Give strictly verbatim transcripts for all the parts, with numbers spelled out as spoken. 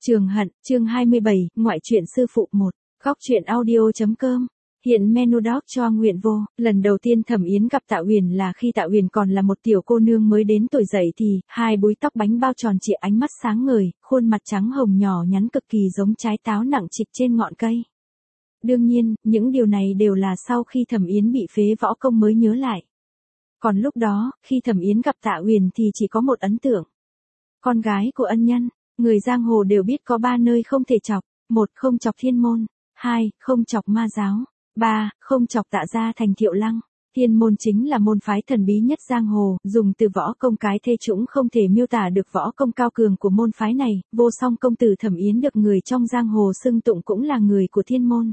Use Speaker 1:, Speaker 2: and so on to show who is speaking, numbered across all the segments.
Speaker 1: Trường Hận, chương hai mươi bảy, ngoại truyện sư phụ một, góc truyện audio chấm com. Hiện menu doc cho nguyện vô, lần đầu tiên Thẩm Yến gặp Tạ Uyển là khi Tạ Uyển còn là một tiểu cô nương mới đến tuổi dậy thì, hai búi tóc bánh bao tròn trịa, ánh mắt sáng ngời, khuôn mặt trắng hồng nhỏ nhắn cực kỳ giống trái táo nặng trịch trên ngọn cây. Đương nhiên, những điều này đều là sau khi Thẩm Yến bị phế võ công mới nhớ lại. Còn lúc đó, khi Thẩm Yến gặp Tạ Uyển thì chỉ có một ấn tượng. Con gái của ân nhân. Người giang hồ đều biết có ba nơi không thể chọc, một không chọc thiên môn, hai không chọc ma giáo, ba không chọc Tạ gia thành Thiệu Lăng. Thiên môn chính là môn phái thần bí nhất giang hồ, dùng từ võ công cái thê trũng không thể miêu tả được võ công cao cường của môn phái này. Vô song công tử Thẩm Yến được người trong giang hồ xưng tụng cũng là người của thiên môn.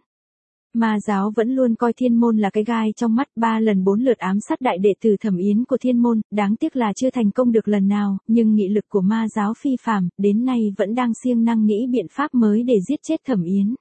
Speaker 1: Ma giáo vẫn luôn coi thiên môn là cái gai trong mắt, ba lần bốn lượt ám sát đại đệ tử Thẩm Yến của thiên môn, đáng tiếc là chưa thành công được lần nào, nhưng nghị lực của ma giáo phi phàm, đến nay vẫn đang siêng năng nghĩ biện pháp mới để giết chết Thẩm Yến.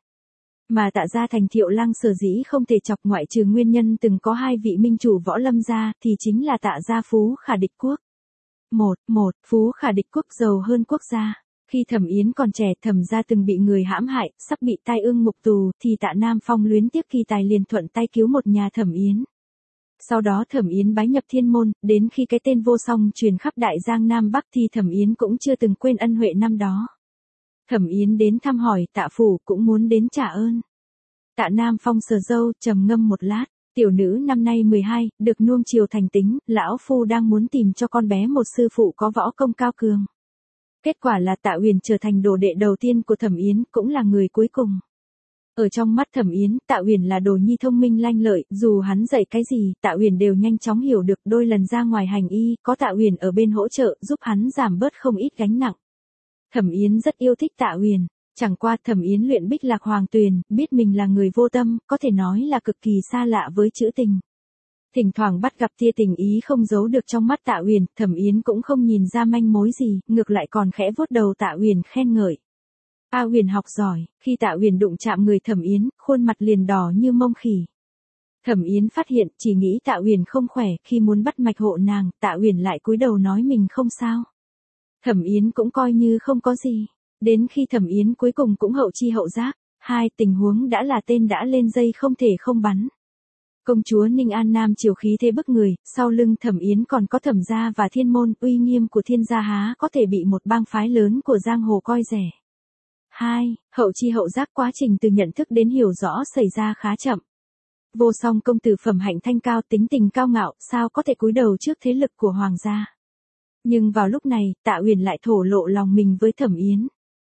Speaker 1: Mà Tạ gia thành Thiệu Lăng sở dĩ không thể chọc, ngoại trừ nguyên nhân từng có hai vị minh chủ võ lâm gia, thì chính là Tạ gia Phú Khả địch quốc. Một, một, Phú Khả địch quốc giàu hơn quốc gia. Khi Thẩm Yến còn trẻ, Thẩm gia từng bị người hãm hại, sắp bị tai ương ngục tù, thì Tạ Nam Phong luyến tiếc kỳ tài liền thuận tay cứu một nhà Thẩm Yến. Sau đó Thẩm Yến bái nhập thiên môn, đến khi cái tên vô song truyền khắp đại giang Nam Bắc thì Thẩm Yến cũng chưa từng quên ân huệ năm đó. Thẩm Yến đến thăm hỏi Tạ phủ cũng muốn đến trả ơn. Tạ Nam Phong sờ râu, trầm ngâm một lát. Tiểu nữ năm nay mười hai, được nuông chiều thành tính, lão phu đang muốn tìm cho con bé một sư phụ có võ công cao cường. Kết quả là Tạ Uyển trở thành đồ đệ đầu tiên của Thẩm Yến, cũng là người cuối cùng. Ở trong mắt Thẩm Yến, Tạ Uyển là đồ nhi thông minh lanh lợi, dù hắn dạy cái gì, Tạ Uyển đều nhanh chóng hiểu được. Đôi lần ra ngoài hành y, có Tạ Uyển ở bên hỗ trợ, giúp hắn giảm bớt không ít gánh nặng. Thẩm Yến rất yêu thích Tạ Uyển, chẳng qua Thẩm Yến luyện Bích Lạc Hoàng Tuyền, biết mình là người vô tâm, có thể nói là cực kỳ xa lạ với chữ tình. Thỉnh thoảng bắt gặp tia tình ý không giấu được trong mắt Tạ Uyển, Thẩm Yến cũng không nhìn ra manh mối gì, ngược lại còn khẽ vuốt đầu Tạ Uyển khen ngợi. A Uyển học giỏi. Khi Tạ Uyển đụng chạm người Thẩm Yến, khuôn mặt liền đỏ như mông khỉ. Thẩm Yến phát hiện, chỉ nghĩ Tạ Uyển không khỏe, khi muốn bắt mạch hộ nàng, Tạ Uyển lại cúi đầu nói mình không sao. Thẩm Yến cũng coi như không có gì. Đến khi Thẩm Yến cuối cùng cũng hậu chi hậu giác, hai tình huống đã là tên đã lên dây không thể không bắn. Công chúa Ninh An Nam triều khí thế bức người, sau lưng Thẩm Yến còn có Thẩm gia và thiên môn, uy nghiêm của thiên gia há có thể bị một bang phái lớn của giang hồ coi rẻ. Hai, hậu chi hậu giác, quá trình từ nhận thức đến hiểu rõ xảy ra khá chậm. Vô song công tử phẩm hạnh thanh cao, tính tình cao ngạo, sao có thể cúi đầu trước thế lực của hoàng gia. Nhưng vào lúc này, Tạ Uyển lại thổ lộ lòng mình với Thẩm Yến.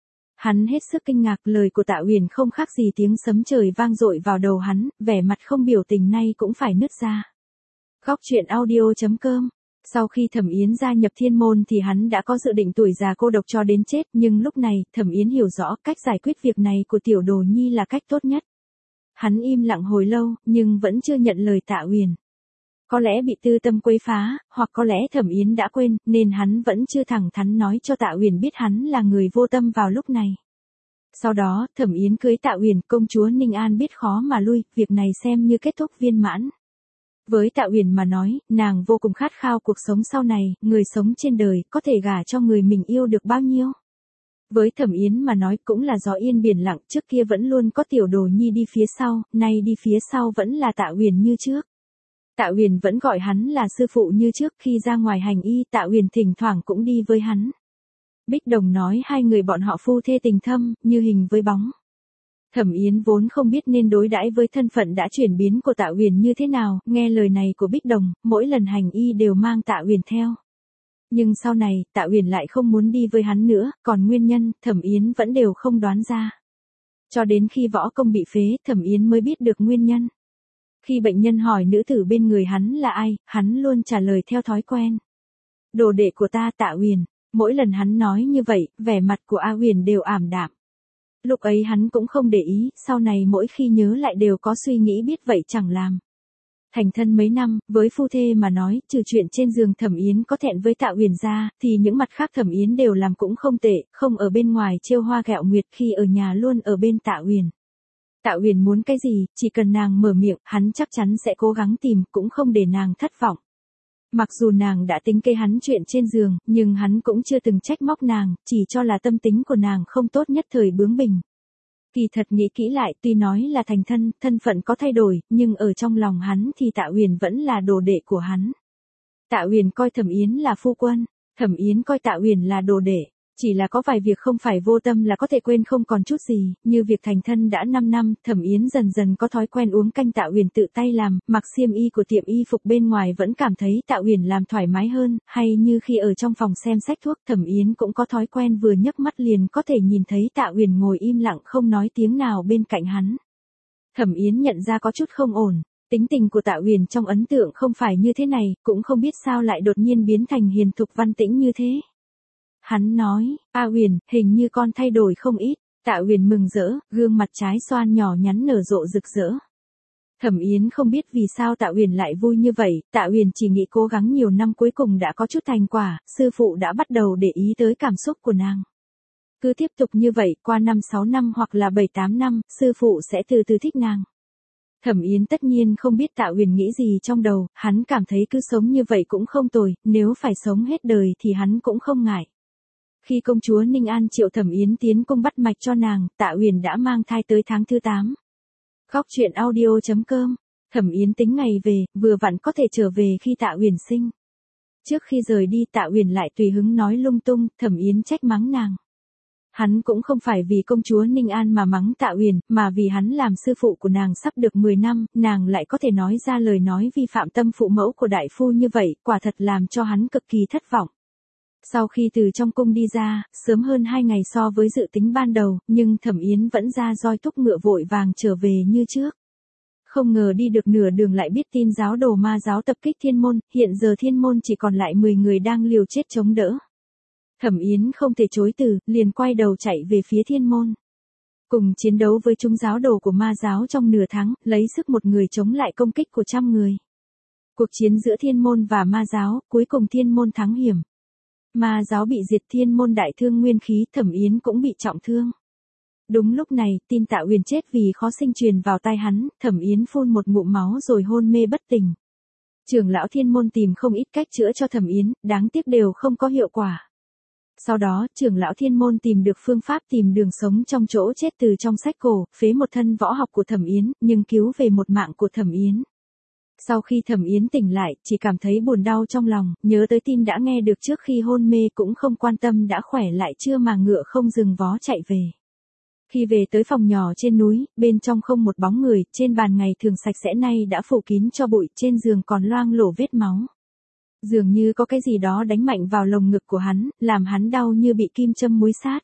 Speaker 1: Hắn hết sức kinh ngạc, lời của Tạ Uyển không khác gì tiếng sấm trời vang dội vào đầu hắn, vẻ mặt không biểu tình nay cũng phải nứt ra. Góc truyện audio chấm com. Sau khi Thẩm Yến gia nhập thiên môn thì hắn đã có dự định tuổi già cô độc cho đến chết, nhưng lúc này, Thẩm Yến hiểu rõ cách giải quyết việc này của tiểu đồ nhi là cách tốt nhất. Hắn im lặng hồi lâu, nhưng vẫn chưa nhận lời Tạ Uyển. Có lẽ bị tư tâm quấy phá, hoặc có lẽ Thẩm Yến đã quên, nên hắn vẫn chưa thẳng thắn nói cho Tạ Uyển biết hắn là người vô tâm vào lúc này. Sau đó, Thẩm Yến cưới Tạ Uyển, công chúa Ninh An biết khó mà lui, việc này xem như kết thúc viên mãn. Với Tạ Uyển mà nói, nàng vô cùng khát khao cuộc sống sau này, người sống trên đời, có thể gả cho người mình yêu được bao nhiêu. Với Thẩm Yến mà nói cũng là gió yên biển lặng, trước kia vẫn luôn có tiểu đồ nhi đi phía sau, nay đi phía sau vẫn là Tạ Uyển như trước. Tạ Uyển vẫn gọi hắn là sư phụ như trước, khi ra ngoài hành y, Tạ Uyển thỉnh thoảng cũng đi với hắn. Bích Đồng nói hai người bọn họ phu thê tình thâm, như hình với bóng. Thẩm Yến vốn không biết nên đối đãi với thân phận đã chuyển biến của Tạ Uyển như thế nào, nghe lời này của Bích Đồng, mỗi lần hành y đều mang Tạ Uyển theo. Nhưng sau này, Tạ Uyển lại không muốn đi với hắn nữa, còn nguyên nhân, Thẩm Yến vẫn đều không đoán ra. Cho đến khi võ công bị phế, Thẩm Yến mới biết được nguyên nhân. Khi bệnh nhân hỏi nữ tử bên người hắn là ai, hắn luôn trả lời theo thói quen. Đồ đệ của ta Tạ Uyển. Mỗi lần hắn nói như vậy, vẻ mặt của A Uyển đều ảm đạm. Lúc ấy hắn cũng không để ý, sau này mỗi khi nhớ lại đều có suy nghĩ biết vậy chẳng làm. Thành thân mấy năm, với phu thê mà nói, trừ chuyện trên giường Thẩm Yến có thẹn với Tạ Uyển ra, thì những mặt khác Thẩm Yến đều làm cũng không tệ, không ở bên ngoài trêu hoa ghẹo nguyệt, khi ở nhà luôn ở bên Tạ Uyển. Tạ Uyển muốn cái gì, chỉ cần nàng mở miệng, hắn chắc chắn sẽ cố gắng tìm, cũng không để nàng thất vọng. Mặc dù nàng đã tính kế hắn chuyện trên giường, nhưng hắn cũng chưa từng trách móc nàng, chỉ cho là tâm tính của nàng không tốt nhất thời bướng bỉnh. Kỳ thật nghĩ kỹ lại, tuy nói là thành thân, thân phận có thay đổi, nhưng ở trong lòng hắn thì Tạ Uyển vẫn là đồ đệ của hắn. Tạ Uyển coi Thẩm Yến là phu quân, Thẩm Yến coi Tạ Uyển là đồ đệ. Chỉ là có vài việc không phải vô tâm là có thể quên không còn chút gì, như việc thành thân đã năm năm, Thẩm Yến dần dần có thói quen uống canh Tạ Uyển tự tay làm, mặc xiêm y của tiệm y phục bên ngoài vẫn cảm thấy Tạ Uyển làm thoải mái hơn, hay như khi ở trong phòng xem sách thuốc, Thẩm Yến cũng có thói quen vừa nhấc mắt liền có thể nhìn thấy Tạ Uyển ngồi im lặng không nói tiếng nào bên cạnh hắn. Thẩm Yến nhận ra có chút không ổn. Tính tình của Tạ Uyển trong ấn tượng không phải như thế này, cũng không biết sao lại đột nhiên biến thành hiền thục văn tĩnh như thế. Hắn nói, A Uyển, hình như con thay đổi không ít. Tạ Uyển mừng rỡ, gương mặt trái xoan nhỏ nhắn nở rộ rực rỡ. Thẩm Yến không biết vì sao Tạ Uyển lại vui như vậy, Tạ Uyển chỉ nghĩ cố gắng nhiều năm cuối cùng đã có chút thành quả, sư phụ đã bắt đầu để ý tới cảm xúc của nàng. Cứ tiếp tục như vậy, qua năm sáu năm hoặc là bảy tám năm, sư phụ sẽ từ từ thích nàng. Thẩm Yến tất nhiên không biết Tạ Uyển nghĩ gì trong đầu, hắn cảm thấy cứ sống như vậy cũng không tồi, nếu phải sống hết đời thì hắn cũng không ngại. Khi công chúa Ninh An triệu Thẩm Yến tiến cung bắt mạch cho nàng, Tạ Uyển đã mang thai tới tháng thứ tám. Góc truyện audio chấm com. Thẩm Yến tính ngày về, vừa vặn có thể trở về khi Tạ Uyển sinh. Trước khi rời đi Tạ Uyển lại tùy hứng nói lung tung, Thẩm Yến trách mắng nàng. Hắn cũng không phải vì công chúa Ninh An mà mắng Tạ Uyển, mà vì hắn làm sư phụ của nàng sắp được mười năm, nàng lại có thể nói ra lời nói vi phạm tâm phụ mẫu của đại phu như vậy, quả thật làm cho hắn cực kỳ thất vọng. Sau khi từ trong cung đi ra, sớm hơn hai ngày so với dự tính ban đầu, nhưng Thẩm Yến vẫn ra roi thúc ngựa vội vàng trở về như trước. Không ngờ đi được nửa đường lại biết tin giáo đồ ma giáo tập kích Thiên Môn, hiện giờ Thiên Môn chỉ còn lại mười người đang liều chết chống đỡ. Thẩm Yến không thể chối từ, liền quay đầu chạy về phía Thiên Môn. Cùng chiến đấu với chúng giáo đồ của ma giáo trong nửa tháng, lấy sức một người chống lại công kích của trăm người. Cuộc chiến giữa Thiên Môn và ma giáo, cuối cùng Thiên Môn thắng hiểm. Ma giáo bị diệt, Thiên Môn đại thương nguyên khí, Thẩm Yến cũng bị trọng thương. Đúng lúc này, tin Tạ Uyển chết vì khó sinh truyền vào tai hắn, Thẩm Yến phun một ngụm máu rồi hôn mê bất tỉnh. Trưởng lão Thiên Môn tìm không ít cách chữa cho Thẩm Yến, đáng tiếc đều không có hiệu quả. Sau đó, trưởng lão Thiên Môn tìm được phương pháp tìm đường sống trong chỗ chết từ trong sách cổ, phế một thân võ học của Thẩm Yến, nhưng cứu về một mạng của Thẩm Yến. Sau khi Thẩm Yến tỉnh lại, chỉ cảm thấy buồn đau trong lòng, nhớ tới tin đã nghe được trước khi hôn mê cũng không quan tâm đã khỏe lại chưa mà ngựa không dừng vó chạy về. Khi về tới phòng nhỏ trên núi, bên trong không một bóng người, trên bàn ngày thường sạch sẽ nay đã phủ kín cho bụi, trên giường còn loang lổ vết máu. Dường như có cái gì đó đánh mạnh vào lồng ngực của hắn, làm hắn đau như bị kim châm muối sát.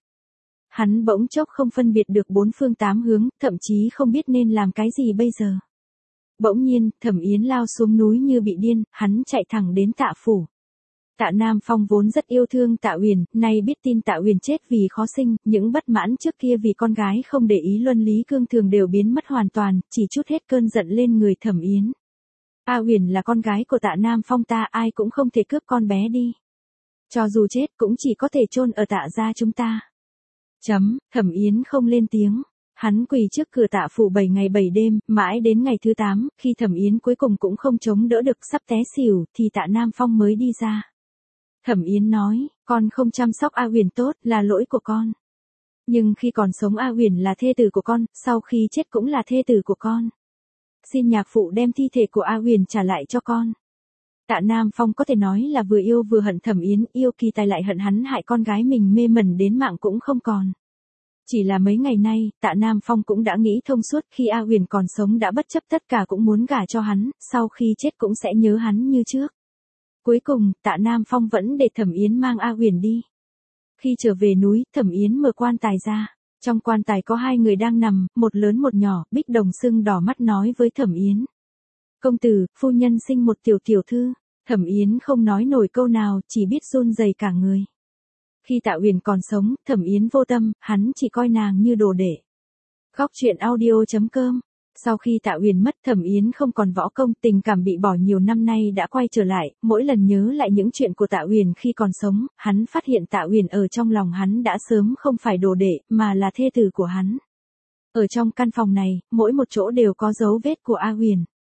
Speaker 1: Hắn bỗng chốc không phân biệt được bốn phương tám hướng, thậm chí không biết nên làm cái gì bây giờ. Bỗng nhiên, Thẩm Yến lao xuống núi như bị điên, hắn chạy thẳng đến Tạ phủ. Tạ Nam Phong vốn rất yêu thương Tạ Uyển, nay biết tin Tạ Uyển chết vì khó sinh, những bất mãn trước kia vì con gái không để ý luân lý cương thường đều biến mất hoàn toàn, chỉ chút hết cơn giận lên người Thẩm Yến. A Uyển là con gái của Tạ Nam Phong ta, ai cũng không thể cướp con bé đi. Cho dù chết cũng chỉ có thể chôn ở Tạ gia chúng ta. Chấm, Thẩm Yến không lên tiếng. Hắn quỳ trước cửa Tạ phủ bảy ngày bảy đêm, mãi đến ngày thứ tám, khi Thẩm Yến cuối cùng cũng không chống đỡ được sắp té xỉu, thì Tạ Nam Phong mới đi ra. Thẩm Yến nói, con không chăm sóc A Uyển tốt, là lỗi của con. Nhưng khi còn sống A Uyển là thê tử của con, sau khi chết cũng là thê tử của con. Xin nhạc phụ đem thi thể của A Uyển trả lại cho con. Tạ Nam Phong có thể nói là vừa yêu vừa hận Thẩm Yến, yêu kỳ tài lại hận hắn hại con gái mình mê mẩn đến mạng cũng không còn. Chỉ là mấy ngày nay, Tạ Nam Phong cũng đã nghĩ thông suốt, khi A Uyển còn sống đã bất chấp tất cả cũng muốn gả cho hắn, sau khi chết cũng sẽ nhớ hắn như trước. Cuối cùng, Tạ Nam Phong vẫn để Thẩm Yến mang A Uyển đi. Khi trở về núi, Thẩm Yến mở quan tài ra. Trong quan tài có hai người đang nằm, một lớn một nhỏ, Bích Đồng sưng đỏ mắt nói với Thẩm Yến. Công tử, phu nhân sinh một tiểu tiểu thư. Thẩm Yến không nói nổi câu nào, chỉ biết run rẩy cả người. Khi Tạ Uyển còn sống, Thẩm Yến vô tâm, hắn chỉ coi nàng như đồ đệ. Góc truyện audio chấm com. Sau khi Tạ Uyển mất, Thẩm Yến không còn võ công, tình cảm bị bỏ nhiều năm nay đã quay trở lại, mỗi lần nhớ lại những chuyện của Tạ Uyển khi còn sống, hắn phát hiện Tạ Uyển ở trong lòng hắn đã sớm không phải đồ đệ, mà là thê tử của hắn. Ở trong căn phòng này, mỗi một chỗ đều có dấu vết của A Uyển.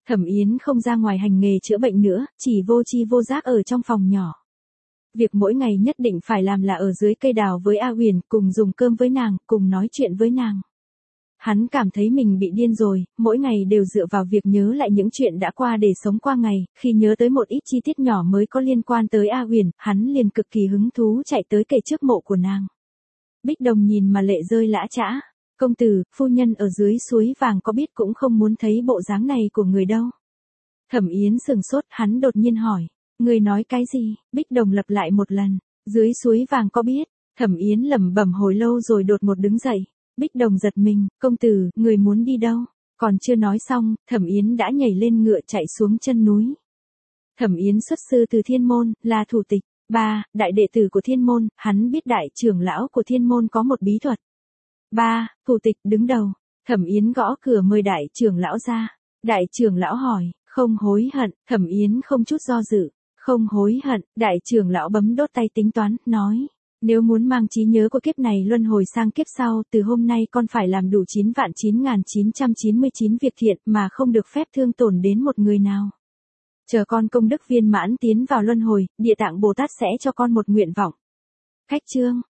Speaker 1: Thẩm Yến không ra ngoài hành nghề chữa bệnh nữa, chỉ vô tri vô giác ở trong phòng nhỏ. Việc mỗi ngày nhất định phải làm là ở dưới cây đào với A Huyền, cùng dùng cơm với nàng, cùng nói chuyện với nàng. Hắn cảm thấy mình bị điên rồi, mỗi ngày đều dựa vào việc nhớ lại những chuyện đã qua để sống qua ngày, khi nhớ tới một ít chi tiết nhỏ mới có liên quan tới A Huyền, hắn liền cực kỳ hứng thú chạy tới kề trước mộ của nàng. Bích Đồng nhìn mà lệ rơi lã chã. Công tử, phu nhân ở dưới suối vàng có biết cũng không muốn thấy bộ dáng này của người đâu. Thẩm Yến sừng sốt, hắn đột nhiên hỏi. Người nói cái gì? Bích Đồng lặp lại một lần. Dưới suối vàng có biết? Thẩm Yến lẩm bẩm hồi lâu rồi đột ngột đứng dậy. Bích Đồng giật mình, công tử, người muốn đi đâu? Còn chưa nói xong, Thẩm Yến đã nhảy lên ngựa chạy xuống chân núi. Thẩm Yến xuất sư từ Thiên Môn, là thủ tịch. Ba, đại đệ tử của Thiên Môn, hắn biết đại trưởng lão của Thiên Môn có một bí thuật. Ba, thủ tịch đứng đầu. Thẩm Yến gõ cửa mời đại trưởng lão ra. Đại trưởng lão hỏi, không hối hận, Thẩm Yến không chút do dự. Không hối hận, đại trưởng lão bấm đốt tay tính toán, nói. Nếu muốn mang trí nhớ của kiếp này luân hồi sang kiếp sau, từ hôm nay con phải làm đủ chín vạn chín nghìn chín trăm chín mươi chín việc thiện mà không được phép thương tổn đến một người nào. Chờ con công đức viên mãn tiến vào luân hồi, Địa Tạng Bồ Tát sẽ cho con một nguyện vọng. Khách chương.